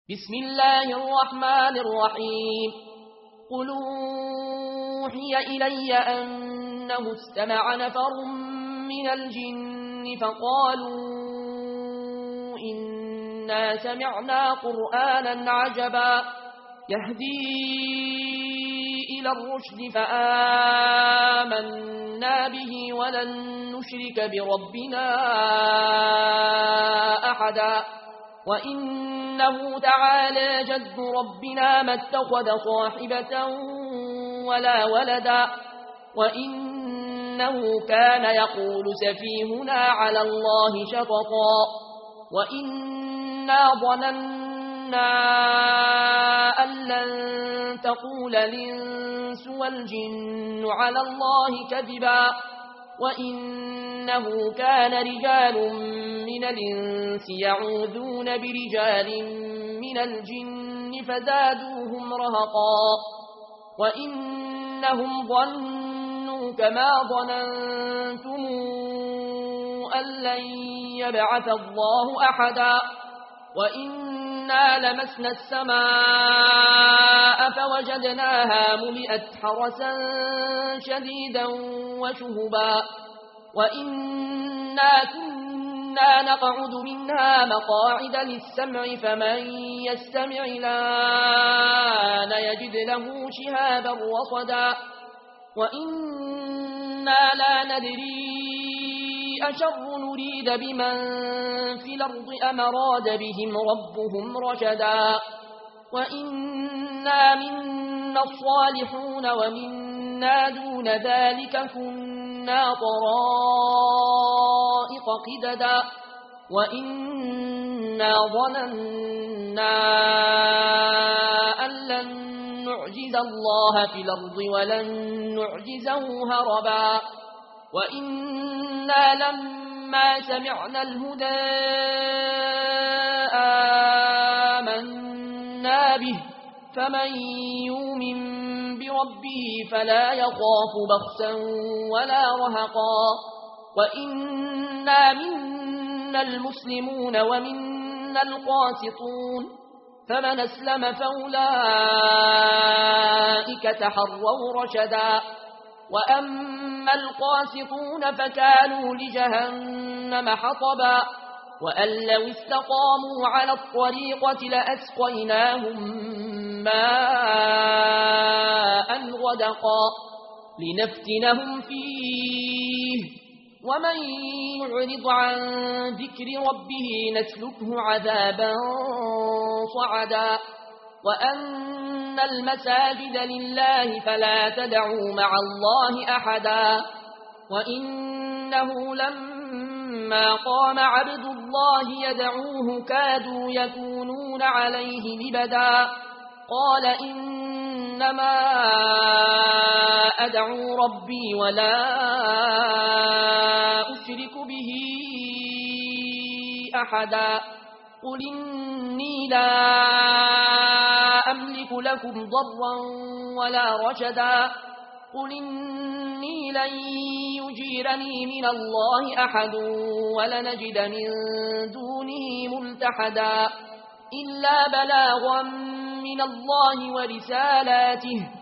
بسم الله الرحمن الرحيم قل أوحي إلي أنه استمع نفر من الجن فقالوا إنا سمعنا قرآنا عجبا يهدي إلى الرشد فآمنا به ولن نشرك بربنا أحدا وإنه تعالى جد ربنا ما اتخذ صاحبة ولا ولدا وإنه كان يقول سفيهنا على الله شططا وإنا ظننا أن لن تقول الإنس والجن على الله كذبا وإنه كان رجال من الإنس يعوذون برجال من الجن فزادوهم رهقا وإنهم ظنوا كما ظننتم أن لن يبعث الله أحدا وإنا لمسنا السماء فوجدناها ملئت حرسا شديدا وشهبا وإنا كنا نقعد منها مقاعد للسمع فمن يستمع الآن يجد له شهابا رصدا وإنا لا ندري أشر نريد بمن في الأرض أم أراد بهم ربهم رشدا وإنا منا الصالحون ومنا دون ذلك كنا طرائق قددا وإنا ظننا أن لن نعجز الله في الأرض ولن نعجزه هربا وإنا لما سمعنا الهدى آمنا به فمن يؤمن بربه فلا يخاف بخسا ولا رهقا وإنا منا المسلمون ومنا القاسطون فمن أسلم فأولئك تحروا رشدا وأما القاسطون فكانوا لجهنم حطبا وأن لو استقاموا على الطريقة لأسقيناهم ماء غدقا لنفتنهم فيه ومن يعرض عن ذكر ربه نسلكه عذابا صعدا وأن المساجد لله فلا تدعوا مع الله أحدا وإنه لما قام عبد الله يدعوه كادوا يكونون عليه لبدا قال إنما أدعو ربي ولا أشرك به أحدا قل إني لا أملك لكم ضرا ولا رشدا قل إني لن يجيرني من الله أحد ولنجد من دونه ملتحدا إلا بلاغا من الله ورسالاته